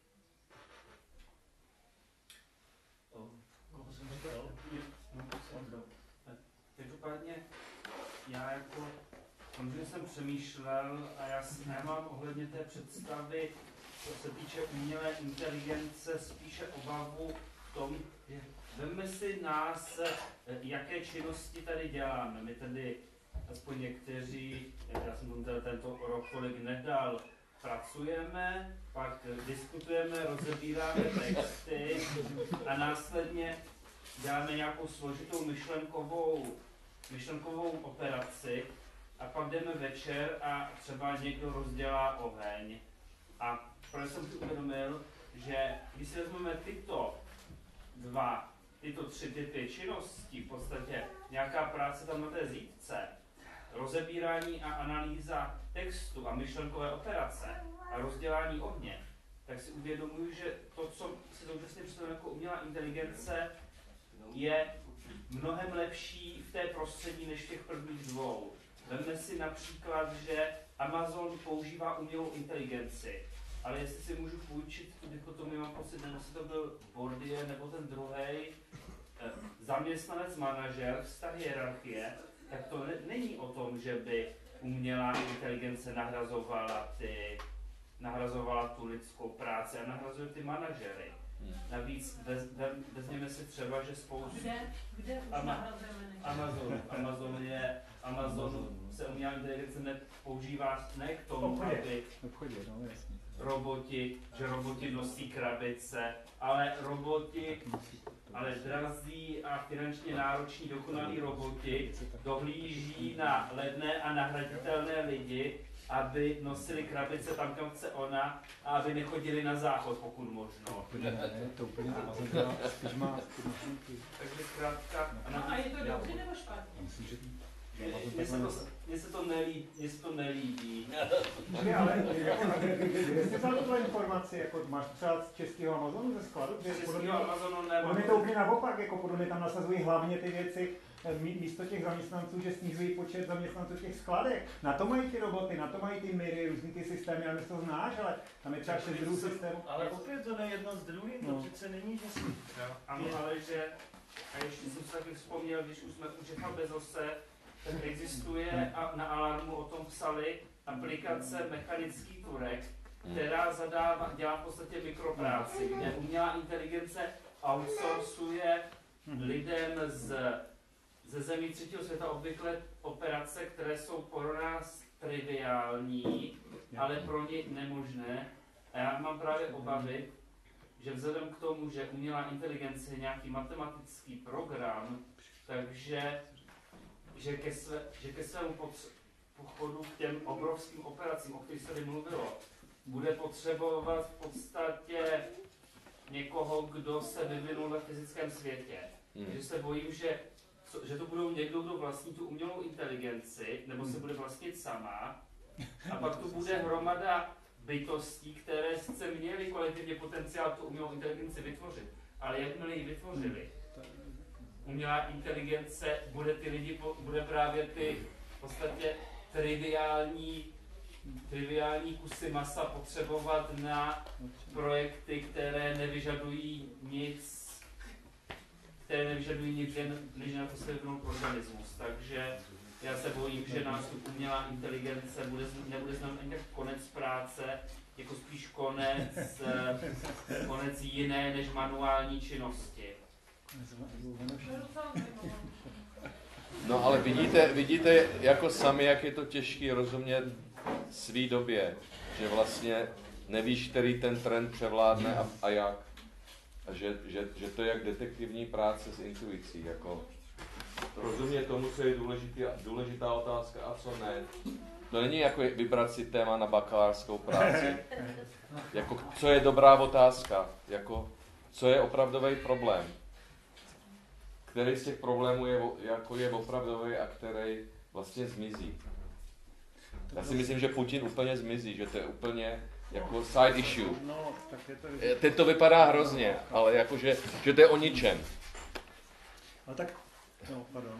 Každopádně já jako samozřejmě jsem přemýšlel a já mám ohledně té představy, co se týče umělé inteligence, spíše obavu v tom, že vemme si nás, jaké činnosti tady děláme. My tady, aspoň někteří, já jsem tomu teda tento rok tolik nedal, pracujeme, pak diskutujeme, rozebíráme texty a následně děláme nějakou složitou myšlenkovou operaci a pak jdeme večer a třeba někdo rozdělá oheň. A proč jsem si uvědomil, že když si vezmeme tyto tři typy činností, v podstatě nějaká práce tam na té zítce, rozebírání a analýza textu a myšlenkové operace a rozdělání ohně, tak si uvědomuji, že to, co si současně představujeme jako umělá inteligence, je mnohem lepší v té prostředí než v těch prvních dvou. Vemme si například, že Amazon používá umělou inteligenci, ale jestli si můžu půjčit tu dichotomii, mám pocit, nebo si to byl Bourdieu nebo ten druhý zaměstnanec, manažer, vztah hierarchie, tak to není o tom, že by umělá inteligence nahrazovala tu lidskou práci a nahrazuje ty manažery. Navíc vezměme si třeba, že spoustu... Kde už nahrazujeme? Amazon se umělá inteligence nepoužívá ne k tomu, aby roboti nosí krabice, ale drazí a finančně nároční dokonalí roboti dohlíží na levné a nahraditelné lidi, aby nosili krabice tam, kam chce ona, a aby nechodili na záchod, pokud možno. To úplně Amazon teda spíš má takže zkrátka... A je to dobře nebo špatně? Myslím, že Mně se to nelíbí. Ale jste vzal tuto informaci, jako máš třeba z českého Amazonu ze skladu? Z českého Amazonu nebo... On je to úplně naopak, jako podle mě tam nasazují hlavně ty věci, místo těch zaměstnanců, že snižují počet zaměstnanců těch skladek. Na to mají ty roboty, na to mají ty miry, různý ty systémy, já myslím, to znáš, ale tam je třeba 6 druhů systému. Ale opět to ne jedno s druhým, to přece není, že si... Ano, ale že, a ještě jsem se taky vzpomněl, když už jsme u Jeffa Bezose, tak existuje a na Alarmu o tom psali aplikace mechanický turek, která dělá v podstatě mikropráci, kde umělá inteligence outsourcuje lidem ze zemí třetího světa obvykle operace, které jsou pro nás triviální, ale pro ně nemožné. A já mám právě obavy, že vzhledem k tomu, že umělá inteligence je nějaký matematický program, takže ke svému pochodu k těm obrovským operacím, o kterých se tady mluvilo, bude potřebovat v podstatě někoho, kdo se vyvinul ve fyzickém světě. Takže se bojím, že to budou někdo, kdo vlastní tu umělou inteligenci, nebo se bude vlastnit sama, a pak tu bude hromada bytostí, které sice měly kolektivně potenciál tu umělou inteligenci vytvořit, ale jakmile ji vytvořili, umělá inteligence bude právě ty v podstatě triviální kusy masa potřebovat na projekty, které nevyžadují nic jen, než na to se vyvinout organismus. Takže já se bojím, že nástup umělá inteligence nebude znamenat ani tak konec práce, jako spíš konec jiné než manuální činnosti. No ale vidíte jako sami, jak je to těžké rozumět svý době, že vlastně nevíš, který ten trend převládne a jak. A že to je jak detektivní práce s intuicí, jako rozumět tomu, co je důležitá otázka a co ne. To není jako vybrat si téma na bakalářskou práci. Jako, co je dobrá otázka, jako, co je opravdový problém. Který z těch problémů je opravdový a který vlastně zmizí. Já si myslím, že Putin úplně zmizí, že to je úplně jako side issue. Teď to vypadá hrozně, ale jakože, že to je o ničem. No tak, pardon.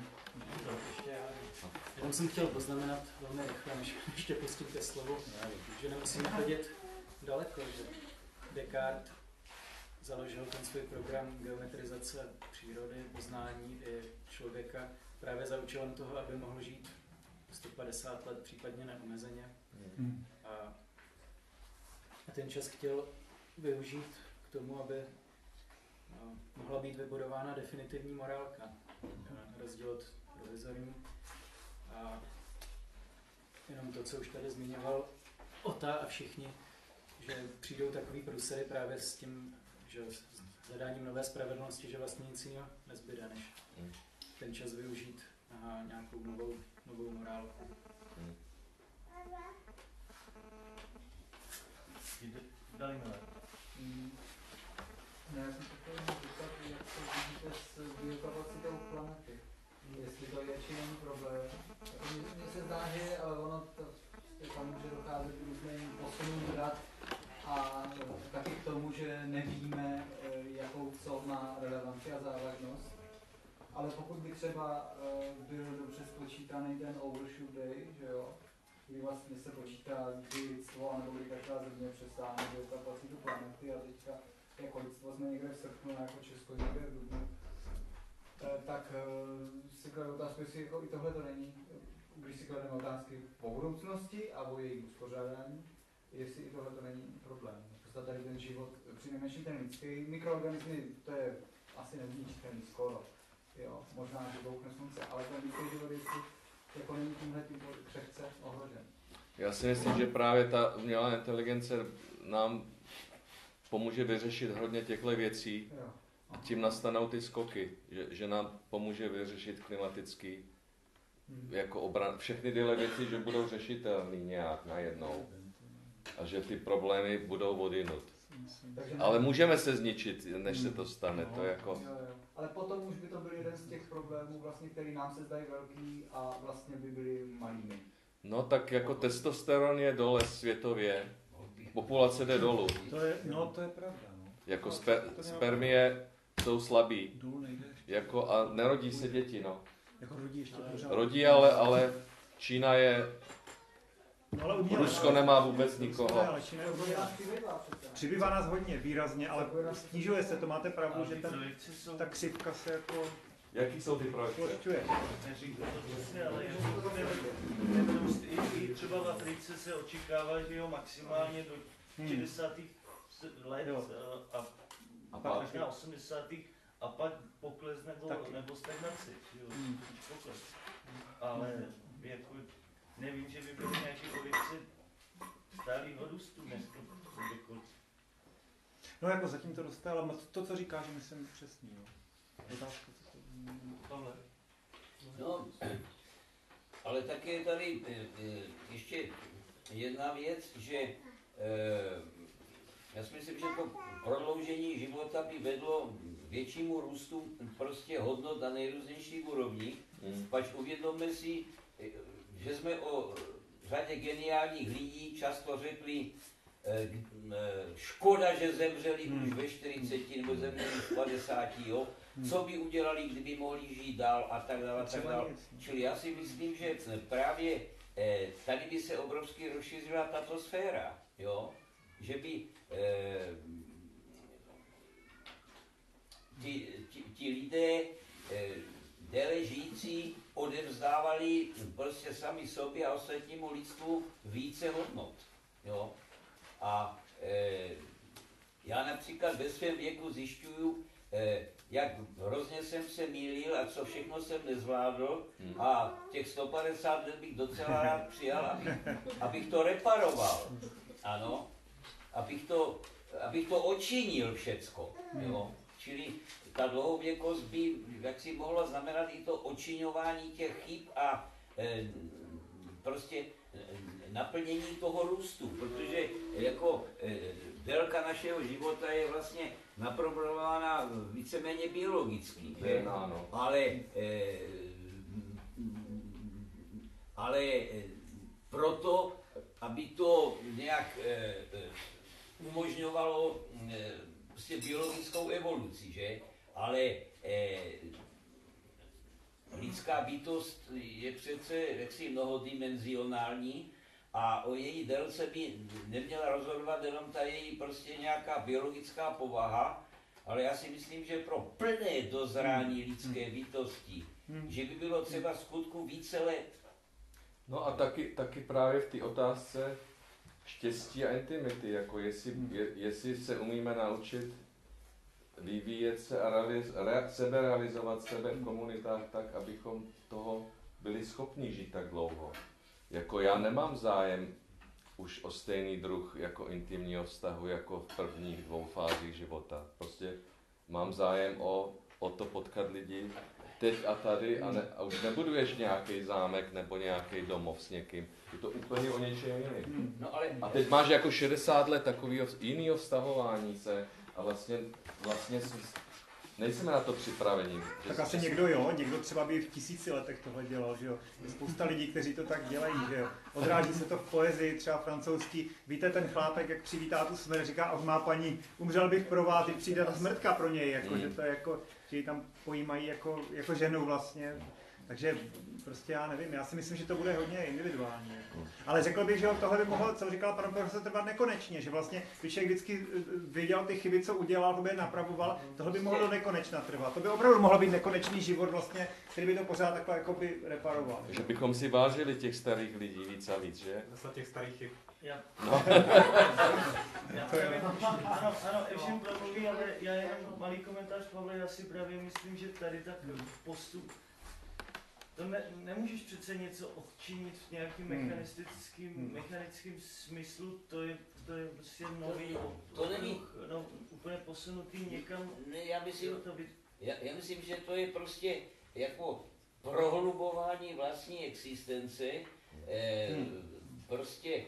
Já jsem chtěl poznamenat velmi rychle, než ještě pustíte slovo, že nemusíme chodit daleko, že Descartes založil ten svůj program geometrizace přírody, poznání i člověka právě za účelem toho, aby mohl žít 150 let, případně neomezeně. A ten čas chtěl využít k tomu, aby mohla být vybudována definitivní morálka, na rozdíl od provizorní. A jenom to, co už tady zmiňoval Ota a všichni, že přijdou takový průsery právě s tím, že s hledáním nové spravedlnosti, že vlastně nic jiného nezbyde, než ten čas využít na nějakou novou morálku. Já jsem se chtěl zeptat, jak to vidíte s biokapacitou planety. Jestli to je či není problém. Mně se zdá, že ono tam může docházet k různým posunům dat a taky k tomu, že nevíme, jakou co má relevanci a závažnost. Ale pokud by třeba byl dobře spočítaný ten overshoot day, že jo, kdy vlastně se počítá, kdy lidstvo, anebo kdy každá země přestáhne biokapacitu planety a teďka jako lidstvo jsme někde v srpnu, jako Česko někde v dubnu, tak si kladu otázku, jestli jako i tohle to není, když si klademe otázky po budoucnosti a o jejich uspořádání, jestli i tohle to není problém. Prostě tady ten život, přinejmenším ten lidský, mikroorganismy, to je asi nezničitelný skoro, jo, možná, že bouchne slunce, ale ten lidský život, jestli jako není tímhle tím křehce ohrožen. Já si myslím, že právě ta umělá inteligence nám pomůže vyřešit hodně těchto věcí. A tím nastanou ty skoky, že nám pomůže vyřešit klimatický jako všechny tyhle věci, že budou řešitelný nějak najednou. A že ty problémy budou odinut. Ale můžeme se zničit, než se to stane. To jako... Ale potom už by to byl jeden z těch problémů, vlastně, který nám se zdají velký a vlastně by byly malými. No tak jako testosteron je dole světově, populace jde dolů. To je pravda. No. Jako spermie jsou slabý. Jako, a nerodí se děti, no. Jako rodí ještě pořád. Rodí, ale Čína je... No, ale uměle, Rusko nemá vůbec nikoho. Ale Čína je uměle. Přibývá nás hodně, výrazně, ale snižuje se, to máte pravdu, že ta křivka se jako... Jaký jsou ty projekce? Plošťuje. Neříkám to přesně, ale i třeba v Africe se očekává, že jo, maximálně do 60. let a pak až na 80. a pak pokles nebo stagnaci, jo, pokles. Ale jako nevím, že by byly nějaké projekce stálýho růstu dneska. No jako zatím to roste, ale to, co říkáš, myslím přesně. No. Otázka, co to... Pavle. No, ale také je tady ještě jedna věc, že já si myslím, že to prodloužení života by vedlo k většímu růstu prostě hodnot na nejrůznějších úrovních, pač uvědomme si, že jsme o řadě geniálních lidí často řekli, škoda, že zemřeli už ve 40 nebo zemřeli v 50, jo? Co by udělali, kdyby mohli žít dál a tak dále, a tak dále. Čili já si myslím, že právě tady by se obrovsky rozšířila tato sféra, jo? Že by ti lidé déle žijící odevzdávali prostě sami sobě a ostatnímu lidstvu více hodnot, jo? A já například ve svém věku zjišťuju, jak hrozně jsem se mýlil a co všechno jsem nezvládl a těch 150 let bych docela rád přijal, abych to reparoval, ano, abych to odčinil všecko, jo. Čili ta dlouhověkost by jaksi mohla znamenat i to odčiňování těch chyb a prostě naplnění toho růstu, protože jako délka našeho života je vlastně naprogramována víceméně biologicky, že? Ale proto, aby to nějak umožňovalo prostě biologickou evoluci, že? Ale lidská bytost je přece jaksi mnohodimenzionální a o její délce by neměla rozhodovat jenom ta její prostě nějaká biologická povaha, ale já si myslím, že pro plné dozrání lidské bytosti, že by bylo třeba skutku více let. No a taky právě v té otázce štěstí a intimity, jako jestli se umíme naučit vyvíjet se a seberealizovat sebe v komunitách tak, abychom toho byli schopni žít tak dlouho. Jako já nemám zájem už o stejný druh jako intimního vztahu jako v prvních 2 fázích života. Prostě mám zájem o to potkat lidi teď a tady a už nebuduješ nějaký zámek nebo nějaký domov s někým. Je to úplně o něčem jiným. No, ale... A teď máš jako 60 let takového jiného vztahování se a vlastně nejsme na to připraveni. Tak asi někdo třeba by v 1000 letech tohle dělal, že jo. Je spousta lidí, kteří to tak dělají, že jo. Odráží se to v poezii, třeba francouzský. Víte, ten chlápek, jak přivítá tu smrt, říká, ach má paní, umřel bych pro vás, teď přijde ta smrtka pro něj, jako, že to je jako, že ji tam pojímají jako ženu vlastně. Takže prostě já nevím, já si myslím, že to bude hodně individuální. Jako. Ale řekl bych, že tohle by mohlo, co říkal pan profesor, trvat nekonečně, že vlastně, když člověk vždycky viděl ty chyby, co udělal, to by napravoval, tohle by mohlo do nekonečna trvat. To by opravdu mohlo být nekonečný život vlastně, který by to pořád takhle jako by reparoval. Že bychom si vážili těch starých lidí víc a víc, že? Zase těch starých chyb. No. Ano, Evžen promluví, ale já jenom malý komentář, Pavle, já si právě myslím, že tady tak postup. To nemůžeš přece něco odčinit v nějakým mechanickým smyslu, to je prostě nový, to není úplně posunutý někam. Ne, já myslím, že to je prostě jako prohlubování vlastní existence, prostě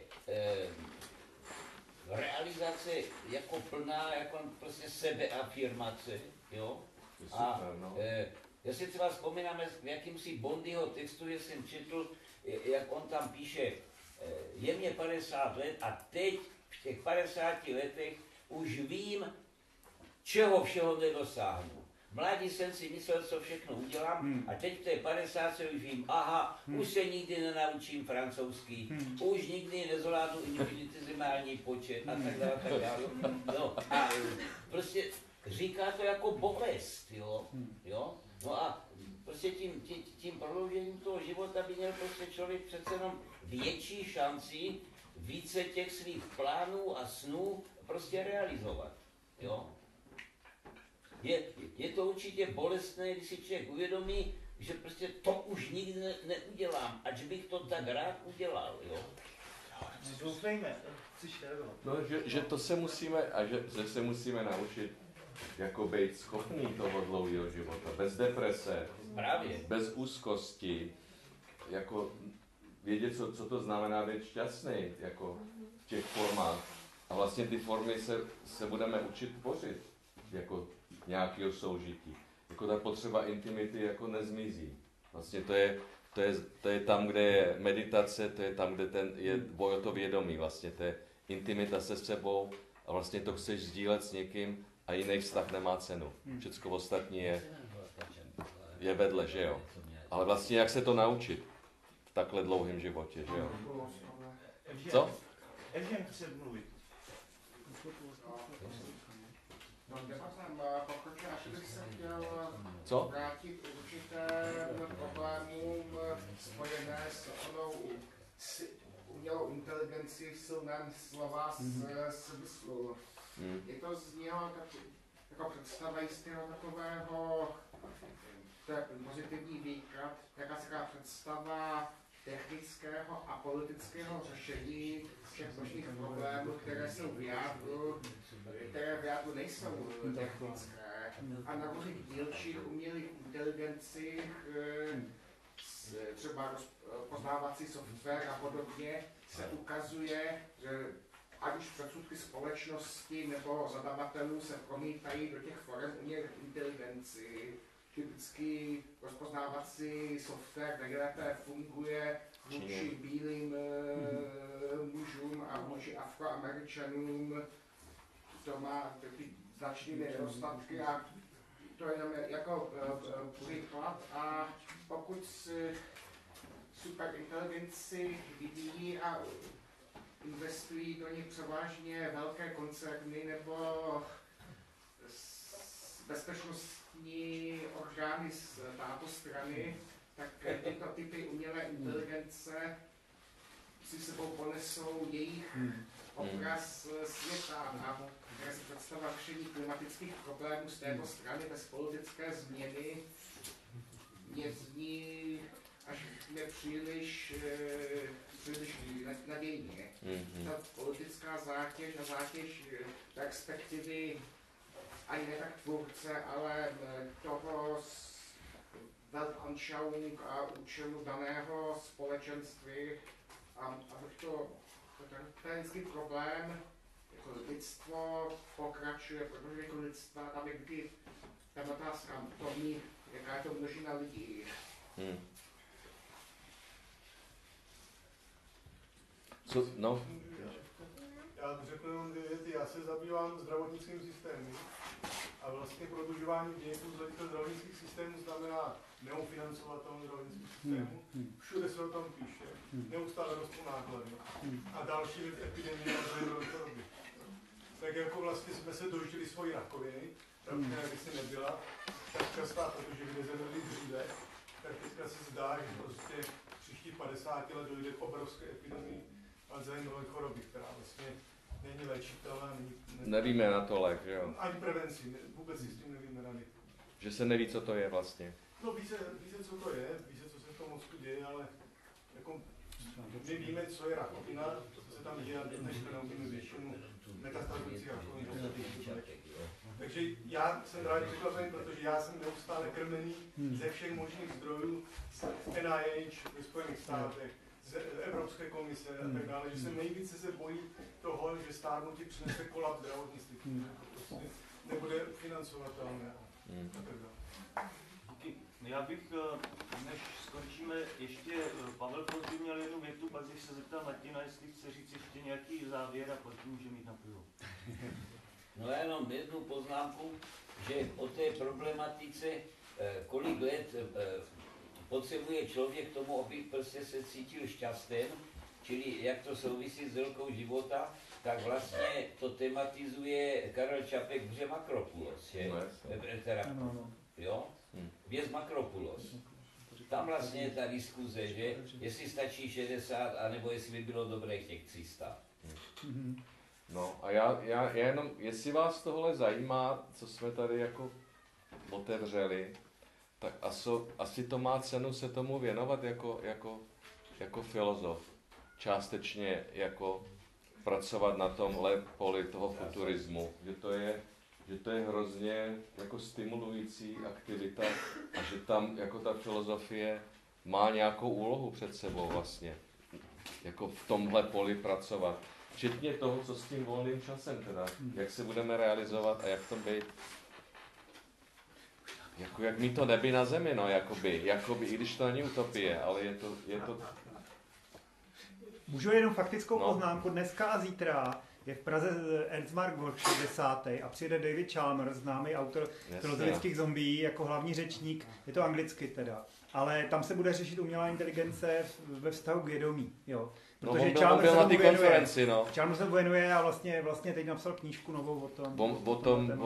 realizace jako plná, jako prostě sebeafirmace, jo? A já si třeba vzpomínám v jakýmsi Bondyho textu, že jsem četl, jak on tam píše, je mě 50 let a teď v těch 50 letech už vím, čeho všeho nedosáhnu. V mládí jsem si myslel, co všechno udělám a teď v té 50 už vím, aha, už se nikdy nenaučím francouzský, už nikdy nezvládnu infinitesimální počet a tak dále. No, a prostě říká to jako bolest, jo. No a prostě tím prodloužením toho života by měl prostě člověk přece jenom větší šanci více těch svých plánů a snů prostě realizovat, jo. Je to určitě bolestné, když si člověk uvědomí, že prostě to už nikdy neudělám, ač bych to tak rád udělal, jo. Doufejme. No, že to se musíme, a že se musíme naučit jako být schopný toho dlouhého života, bez deprese, právě. Bez úzkosti, jako vědět, co to znamená být šťastný, jako v těch formách. A vlastně ty formy se budeme učit tvořit, jako nějakého soužití. Jako ta potřeba intimity jako nezmizí. Vlastně to je tam, kde je meditace, to je tam, kde je boj o to vědomí. Vlastně to je intimita se sebou a vlastně to chceš sdílet s někým a jiný vztah nemá cenu. Všecko ostatní je vedle, že jo. Ale vlastně jak se to naučit v takhle dlouhém životě, že jo. Co? Evžen chce mluvit. No, pokročil, až bych se chtěl vrátit k určitým problémům spojené s onou umělou inteligenci v silném slova smyslu. Je to z něho jako představa jistého takového, to je pozitivní výklad, taková představa technického a politického řešení všech možných problémů, které jsou v jádru, nejsou technické. A na různých dílčích umělých inteligencích, třeba poznávací software a podobně, se ukazuje, že ať už předsudky společnosti nebo zadavatelů se promítají do těch forem umělých inteligencí. Typický rozpoznávací software nejlépe funguje vůči bílým mužům a vůči Afroameričanům. To má ty značné nedostatky a to je jako příklad. A pokud superinteligenci vyvíjí a investují do nich převážně velké koncerny nebo bezpečnostní orgány z této strany, tak tyto typy umělé inteligence si sebou ponesou jejich obraz světa a které se představuje řešení klimatických problémů z této strany bez politické změny mě zní až nepříliš nadějně. Ta politická zátěž a zátěž perspektivy ani ne tak tvůrce, ale toho Weltanschauung a účelu daného společenství. A to je vždycky problém, jako lidstvo pokračuje, protože jako lidstva, tam je vždy ta otázka, jaká je to množina lidí. No. Já řeknu jenom dvě věty. Já se zabývám zdravotnickým systémem a vlastně prodlužování věku z hlediska zdravotnických systémů znamená neufinancovatelnost zdravotnických systémů. Všude se o tom píše. Neustále rostou náklady. A další věc epidemie a zřejmé choroby. Tak jako vlastně jsme se dožili svojí rakoviny, rakovina kdysi nebyla, tak častá, protože lidé zemřeli dříve, tak teďka se zdá, že prostě příští 50 let dojde k obrovské epidemii Alzheimerovy choroby, která vlastně není léčitelná. Nevíme na to lék, že jo? Ani prevenci, vůbec si s tím nevíme rady. Že se neví, co to je vlastně. No více, co to je, více, co se v tom mozku děje, ale jako my víme, co je rakovina, co se tam děje, než neumíme většinu metastazující rakoviny. Takže já jsem rád překvapený, protože já jsem neustále krmený ze všech možných zdrojů z NIH ve Spojených státech, z Evropské komise a tak dále, že se nejvíce se bojí toho, že stárnutí přinese kolaps zdravotnictví, prostě nebude financovatelné a tak dále. Já bych, než skončíme, ještě Pavel Pros by měl jednu větu, pak když se zeptal Martina, jestli chce říct ještě nějaký závěr a pak může mít na pivo. No jenom jednu poznámku, že o té problematice, kolik let potřebuje člověk k tomu, aby prostě se cítil šťasten, čili jak to souvisí s délkou života, tak vlastně to tematizuje Karel Čapek v hře Makropulos, že? Jo? Věc Makropulos. Tam vlastně je ta diskuze, že jestli stačí 60, anebo jestli by bylo dobré těch 300. No a já jenom, jestli vás tohle zajímá, co jsme tady jako otevřeli, tak asi to má cenu se tomu věnovat jako filozof. Částečně jako pracovat na tomhle poli toho futurismu, že to je hrozně jako stimulující aktivita a že tam jako ta filozofie má nějakou úlohu před sebou vlastně, jako v tomhle poli pracovat. Včetně toho, co s tím volným časem teda, jak se budeme realizovat a jak to být. Jako jak mít to neby na zemi, no, jakoby, i když to není utopie, ale je to... Můžu jenom faktickou poznámku. Dneska a zítra je v Praze Ernst Mark Workshop 10. a přijede David Chalmers, známý autor filozofických zombií, jako hlavní řečník, je to anglicky teda, ale tam se bude řešit umělá inteligence ve vztahu k vědomí, jo. Protože Chalmers na té konferenci, no. Chalmers se věnuje a vlastně teď napsal knížku novou o tom.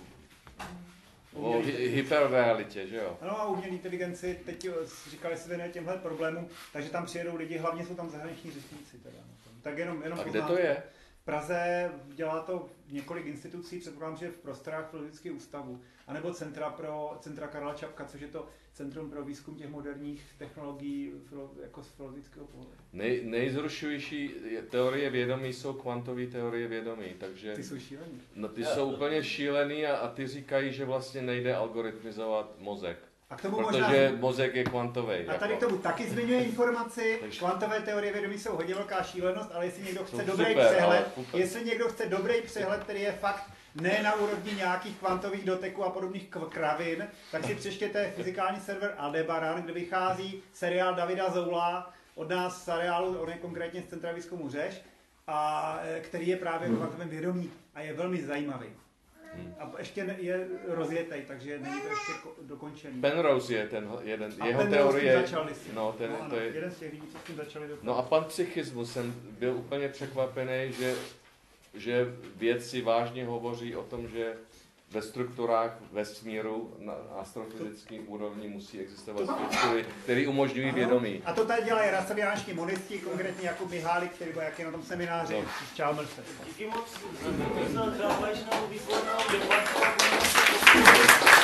O hyperrealitě, že jo? Ano, a umělé inteligenci, teď říkali, se věnuje těmhle problémům, takže tam přijedou lidi, hlavně jsou tam zahraniční řečníci teda. Tak jenom a kde to je? V Praze dělá to několik institucí, předpokládám, že v prostorách Filozofického ústavu, anebo Centra Karla Čapka, což je to Centrum pro výzkum těch moderních technologií jako z filozofického pohledu. Nejzrušující teorie vědomí jsou kvantové teorie vědomí, takže... Ty jsou šílený. No ty jsou úplně šílený a ty říkají, že vlastně nejde algoritmizovat mozek. A k tomu protože mozek je kvantový. A tady k tomu taky zmiňuje informaci, kvantové teorie vědomí jsou hodně velká šílenost, ale jestli někdo chce dobrý přehled, který je fakt ne na úrovni nějakých kvantových doteků a podobných kravin, tak si přečtěte fyzikální server Aldebaran, kde vychází seriál Davida Zoula od nás z seriálu, on je konkrétně z Centra výzkumu Řeš, a který je právě o kvantovém vědomí a je velmi zajímavý. A ještě je rozjetej, takže není to ještě dokončený. Penrose je ten jeden, a jeho teorie... Jeden z těch lidí, co s tím začali dokončit. No a panpsychismus, jsem byl úplně překvapený, že vědci vážně hovoří o tom, že ve strukturách vesmíru na astrofyzickém úrovni musí existovat struktury, které umožňují vědomí. A to tady dělají raseliánští monisti, konkrétně jako Mihálik, který byl jaký na tom semináři s Chalmersem. Díky moc za závažnou výbornou debatu.